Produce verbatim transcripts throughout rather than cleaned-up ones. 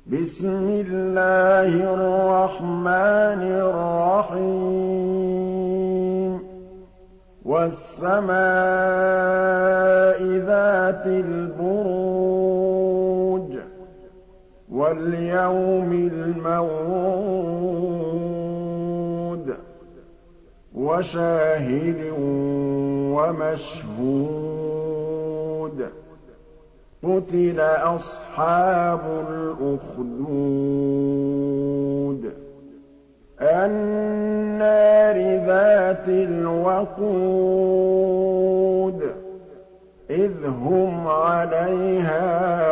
بسم الله الرحمن الرحيم والسماء ذات البروج واليوم الموعود وشاهد ومشهود قتل أصحاب الأخدود النار ذات الوقود إذ هم عليها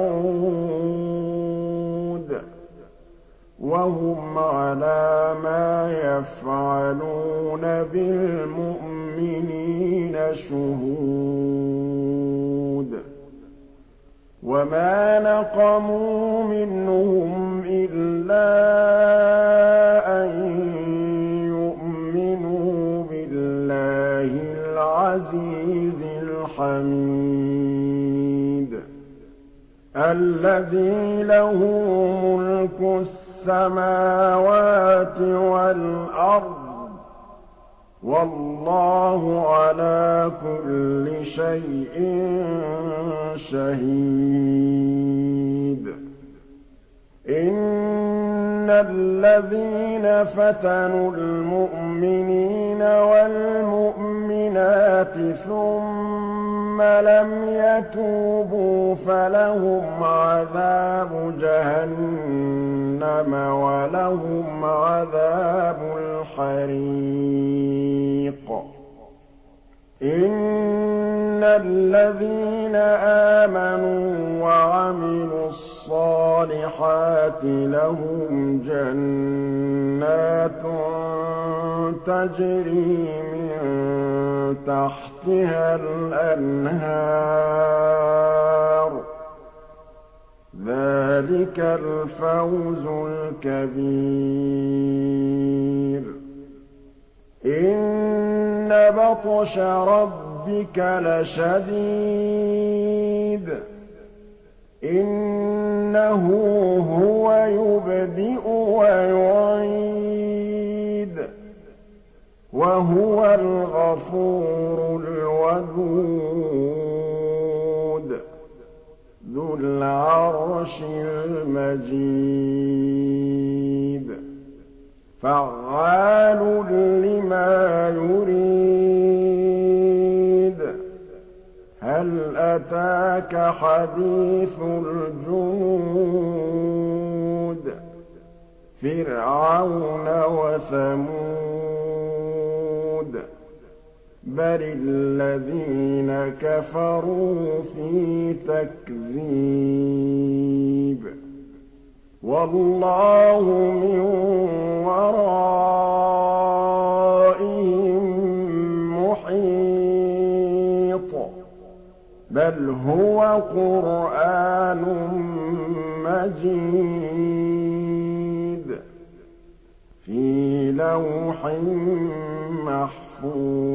قعود وهم على ما يفعلون بالمؤمنين شهود وما نقموا منهم إلا أن يؤمنوا بالله العزيز الحميد الذي له ملك السماوات والأرض والله على كل شيء شهيد إن الذين فتنوا المؤمنين والمؤمنات ثم لم يتوبوا فلهم عذاب جهنم ولهم عذاب الحريق إن الذين آمنوا وعملوا الصالحات لهم جنات تجري من تحتها الأنهار ذلك الفوز الكبير إن بطش ربك لشديد إنه هو يبدئ ويعيد وهو الغفور الودود ذو العرش المجيد فعال لما يريد هل أتاك حديث الجنود فرعون وثمود بل الذين كفروا في تكذيب والله من ورائهم محيط بل هو قرآن مجيد في لوح محفوظ